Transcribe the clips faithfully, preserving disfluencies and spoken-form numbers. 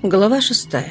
Глава шестая.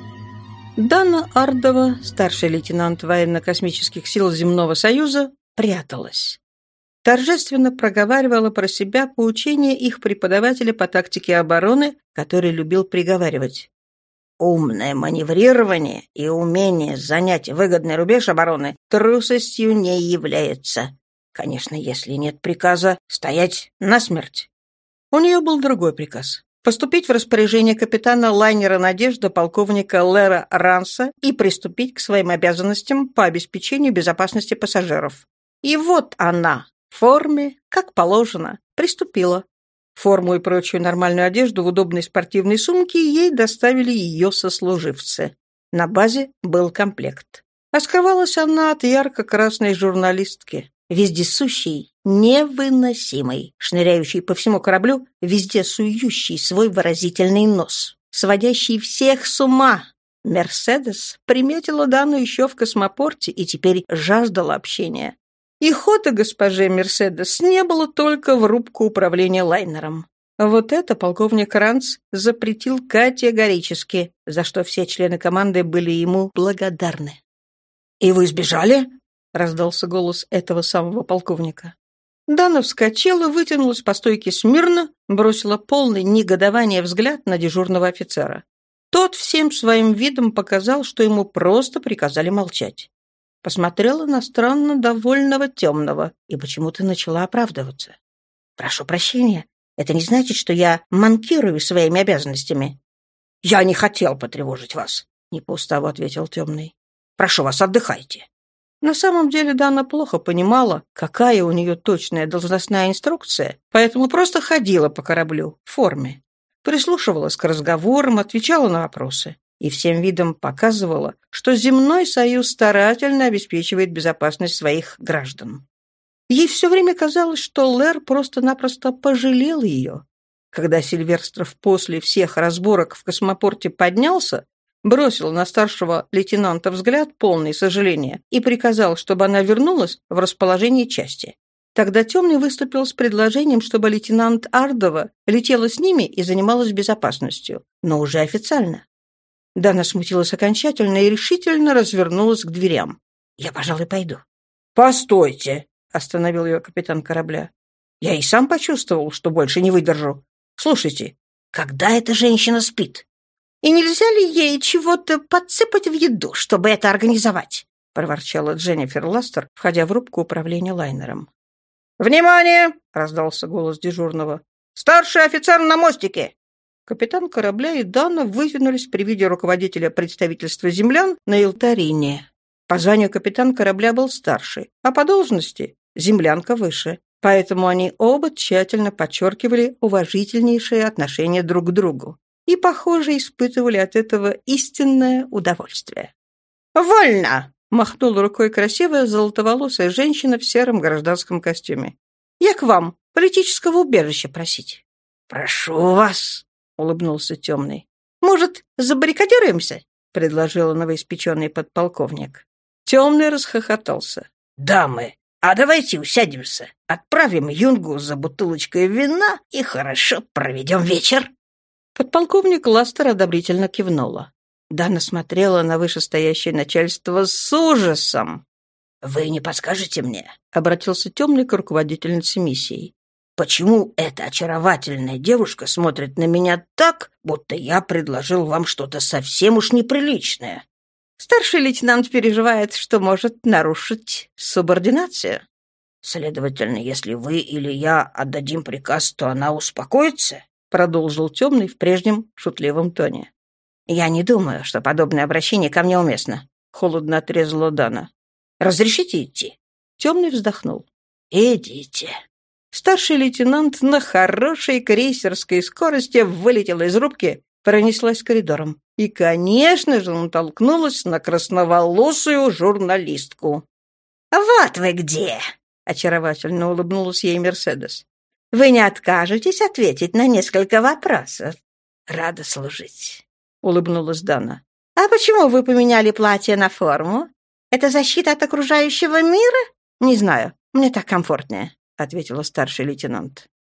Дана Ардова, старший лейтенант военно-космических сил Земного Союза, пряталась. Торжественно проговаривала про себя поучения их преподавателя по тактике обороны, который любил приговаривать. «Умное маневрирование и умение занять выгодный рубеж обороны трусостью не является. Конечно, если нет приказа стоять насмерть». У нее был другой приказ. Поступить в распоряжение капитана лайнера «Надежда» полковника Лера Ранса и приступить к своим обязанностям по обеспечению безопасности пассажиров. И вот она, в форме, как положено, приступила. Форму и прочую нормальную одежду в удобной спортивной сумке ей доставили ее сослуживцы. На базе был комплект. А скрывалась она от ярко-красной журналистки, вездесущей, невыносимой, шныряющей по всему кораблю, везде сующей свой выразительный нос, сводящей всех с ума. Мерседес приметила Дану еще в космопорте и теперь жаждала общения. И хода госпоже Мерседес не было только в рубку управления лайнером. Вот это полковник Ранс запретил категорически, за что все члены команды были ему благодарны. «И вы сбежали?» — раздался голос этого самого полковника. Дана вскочила, вытянулась по стойке смирно, бросила полный негодования взгляд на дежурного офицера. Тот всем своим видом показал, что ему просто приказали молчать. Посмотрела на странно довольного темного и почему-то начала оправдываться. «Прошу прощения, это не значит, что я манкирую своими обязанностями». «Я не хотел потревожить вас», — не по уставу ответил темный. «Прошу вас, отдыхайте». На самом деле Дана плохо понимала, какая у нее точная должностная инструкция, поэтому просто ходила по кораблю в форме. Прислушивалась к разговорам, отвечала на вопросы и всем видом показывала, что Земной Союз старательно обеспечивает безопасность своих граждан. Ей все время казалось, что Лэр просто-напросто пожалел ее. Когда Сильверстров после всех разборок в космопорте поднялся, бросил на старшего лейтенанта взгляд, полный сожаления, и приказал, чтобы она вернулась в расположение части. Тогда Темный выступил с предложением, чтобы лейтенант Ардова летела с ними и занималась безопасностью, но уже официально. Дана смутилась окончательно и решительно развернулась к дверям. «Я, пожалуй, пойду». «Постойте!» — остановил ее капитан корабля. «Я и сам почувствовал, что больше не выдержу. Слушайте, когда эта женщина спит?» «И нельзя ли ей чего-то подсыпать в еду, чтобы это организовать?» — проворчала Дженнифер Ластер, входя в рубку управления лайнером. «Внимание!» — раздался голос дежурного. «Старший офицер на мостике!» Капитан корабля и Дана вытянулись при виде руководителя представительства землян на Илтарине. По званию капитан корабля был старший, а по должности — землянка выше. Поэтому они оба тщательно подчеркивали уважительнейшее отношение друг к другу и, похоже, испытывали от этого истинное удовольствие. «Вольно!» — махнула рукой красивая золотоволосая женщина в сером гражданском костюме. «Я к вам политического убежища просить». «Прошу вас!» — улыбнулся темный. «Может, забаррикадируемся?» — предложил новоиспеченный подполковник. Темный расхохотался. «Дамы, а давайте усядемся, отправим Юнгу за бутылочкой вина и хорошо проведем вечер». Подполковник Ластер одобрительно кивнула. Дана смотрела на вышестоящее начальство с ужасом. «Вы не подскажете мне?» — обратился темный к руководительнице миссии. «Почему эта очаровательная девушка смотрит на меня так, будто я предложил вам что-то совсем уж неприличное?» «Старший лейтенант переживает, что может нарушить субординацию». «Следовательно, если вы или я отдадим приказ, то она успокоится?» — продолжил темный в прежнем шутливом тоне. «Я не думаю, что подобное обращение ко мне уместно», — холодно отрезала Дана. «Разрешите идти?» Темный вздохнул. «Идите». Старший лейтенант на хорошей крейсерской скорости вылетела из рубки, пронеслась коридором и, конечно же, натолкнулась на красноволосую журналистку. «Вот вы где!» — очаровательно улыбнулась ей Мерседес. «Вы не откажетесь ответить на несколько вопросов?» «Рада служить», — улыбнулась Дана. «А почему вы поменяли платье на форму? Это защита от окружающего мира?» «Не знаю, мне так комфортнее», — ответила старший лейтенант.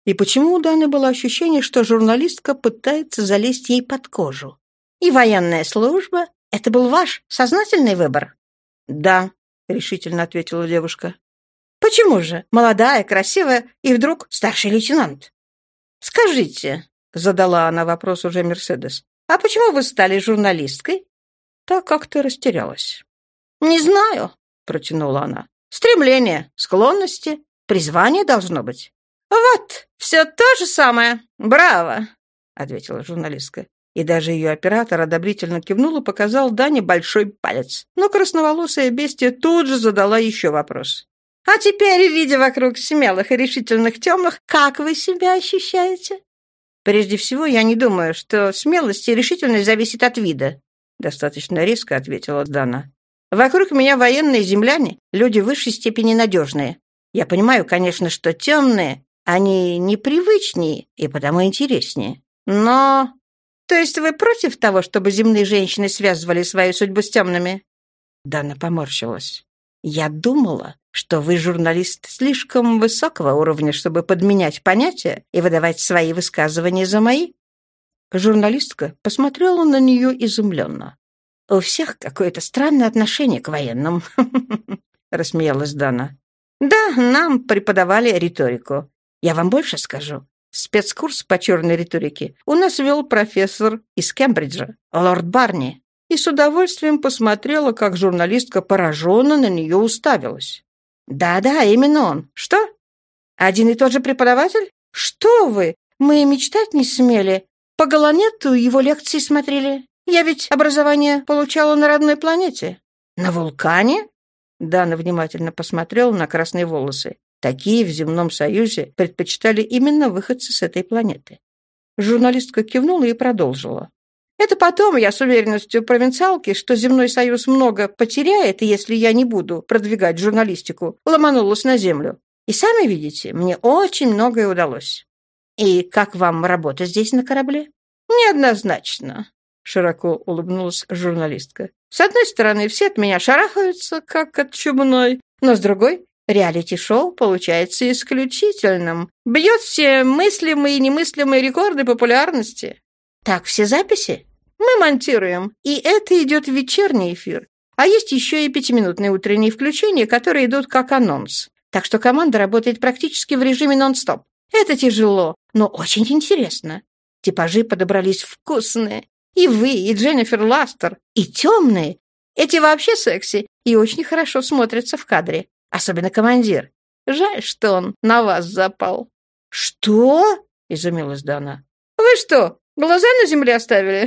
И почему у Даны было ощущение, что журналистка пытается залезть ей под кожу? «И военная служба? Это был ваш сознательный выбор?» «Да», — решительно ответила девушка. «Почему же? Молодая, красивая и вдруг старший лейтенант?» «Скажите», — задала она вопрос уже Мерседес, «а почему вы стали журналисткой?» Так как-то растерялась. «Не знаю», — протянула она. «Стремление, склонности, призвание должно быть». «Вот, все то же самое. Браво!» — ответила журналистка. И даже ее оператор одобрительно кивнул и показал Дане большой палец. Но красноволосая бестия тут же задала еще вопрос. «А теперь, видя вокруг смелых и решительных темных, как вы себя ощущаете?» «Прежде всего, я не думаю, что смелость и решительность зависит от вида», — достаточно резко ответила Дана. «Вокруг меня военные земляне, люди в высшей степени надежные. Я понимаю, конечно, что темные, они непривычнее и потому интереснее. Но...» «То есть вы против того, чтобы земные женщины связывали свою судьбу с темными?» Дана поморщилась. «Я думала, что вы журналист слишком высокого уровня, чтобы подменять понятия и выдавать свои высказывания за мои». Журналистка посмотрела на нее изумленно. «У всех какое-то странное отношение к военным», — рассмеялась Дана. «Да, нам преподавали риторику. Я вам больше скажу. Спецкурс по черной риторике у нас вел профессор из Кембриджа, лорд Барни, и с удовольствием посмотрела, как журналистка пораженно на нее уставилась. «Да-да, именно он. Что? Один и тот же преподаватель? Что вы? Мы и мечтать не смели. По Галанету его лекции смотрели. Я ведь образование получала на родной планете. На вулкане?» Дана внимательно посмотрела на красные волосы. Такие в земном союзе предпочитали именно выходцы с этой планеты. Журналистка кивнула и продолжила. «Это потом я с уверенностью провинциалки, что земной союз много потеряет, если я не буду продвигать журналистику, ломанулась на землю. И сами видите, мне очень многое удалось. И как вам работа здесь на корабле?» «Неоднозначно», — широко улыбнулась журналистка. «С одной стороны, все от меня шарахаются, как от чумной, но с другой... Реалити-шоу получается исключительным. Бьет все мыслимые и немыслимые рекорды популярности. Так, все записи? Мы монтируем, и это идет в вечерний эфир. А есть еще и пятиминутные утренние включения, которые идут как анонс. Так что команда работает практически в режиме нон-стоп. Это тяжело, но очень интересно. Типажи подобрались вкусные. И вы, и Дженнифер Ластер, и темные. Эти вообще секси и очень хорошо смотрятся в кадре. Особенно командир. Жаль, что он на вас запал». «Что?» — изумилась Дана. «Вы что, глаза на земле оставили?»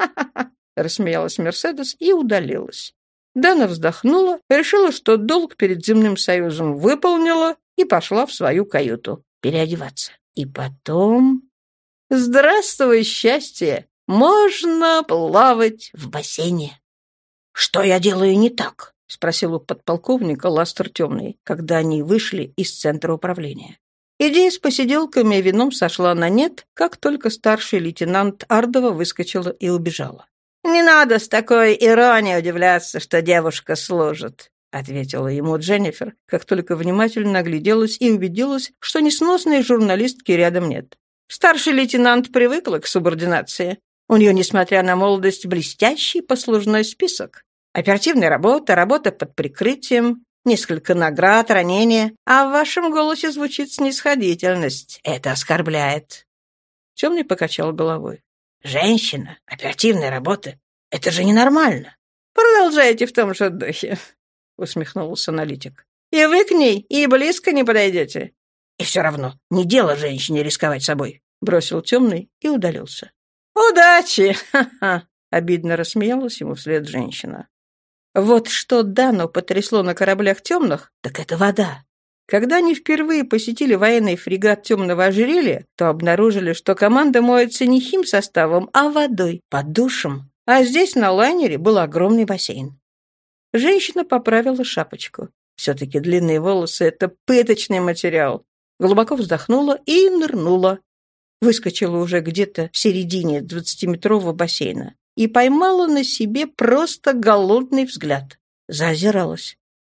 Рассмеялась Мерседес и удалилась. Дана вздохнула, решила, что долг перед земным союзом выполнила и пошла в свою каюту переодеваться. И потом... «Здравствуй, счастье! Можно плавать в бассейне». «Что я делаю не так?» — спросил у подполковника Ластер Темный, когда они вышли из центра управления. Идея с посиделками и вином сошла на нет, как только старший лейтенант Ардова выскочила и убежала. «Не надо с такой иронией удивляться, что девушка служит», — ответила ему Дженнифер, как только внимательно огляделась и убедилась, что несносной журналистки рядом нет. Старший лейтенант привыкла к субординации. У нее, несмотря на молодость, блестящий послужной список. Оперативная работа, работа под прикрытием, несколько наград, ранения. А в вашем голосе звучит снисходительность. Это оскорбляет». Темный покачал головой. «Женщина, оперативная работа. Это же ненормально». «Продолжайте в том же духе», — усмехнулся аналитик. «И вы к ней и близко не подойдете». «И все равно не дело женщине рисковать собой», — бросил Темный и удалился. «Удачи!» — обидно рассмеялась ему вслед женщина. Вот что Дану потрясло на кораблях темных, так это вода. Когда они впервые посетили военный фрегат темного ожерелья, то обнаружили, что команда моется не химсоставом, а водой, под душем. А здесь на лайнере был огромный бассейн. Женщина поправила шапочку. Все-таки длинные волосы — это пыточный материал. Глубоко вздохнула и нырнула. Выскочила уже где-то в середине двадцатиметрового бассейна и поймала на себе просто голодный взгляд. Заозиралась.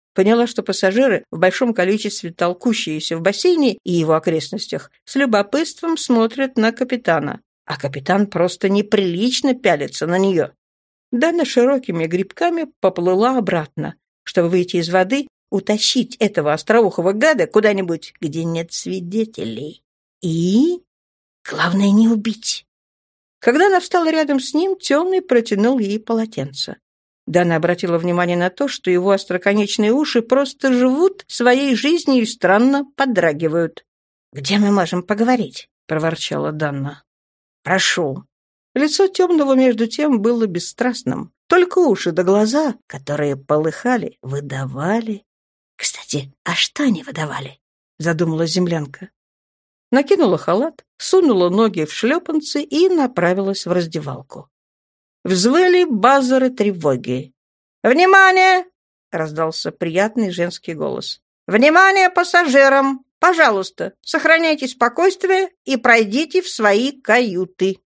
Поняла, что пассажиры, в большом количестве толкущиеся в бассейне и его окрестностях, с любопытством смотрят на капитана, а капитан просто неприлично пялится на нее. Дана широкими грибками поплыла обратно, чтобы выйти из воды, утащить этого остроухого гада куда-нибудь, где нет свидетелей. И... главное, не убить. Когда она встала рядом с ним, темный протянул ей полотенце. Дана обратила внимание на то, что его остроконечные уши просто живут своей жизнью и странно подрагивают. «Где мы можем поговорить?» — проворчала Дана. «Прошу». Лицо темного, между тем, было бесстрастным. Только уши да глаза, которые полыхали, выдавали. «Кстати, а что они выдавали?» — задумалась землянка. Накинула халат, сунула ноги в шлепанцы и направилась в раздевалку. Взвыли базары тревоги. «Внимание!» — раздался приятный женский голос. «Внимание пассажирам! Пожалуйста, сохраняйте спокойствие и пройдите в свои каюты».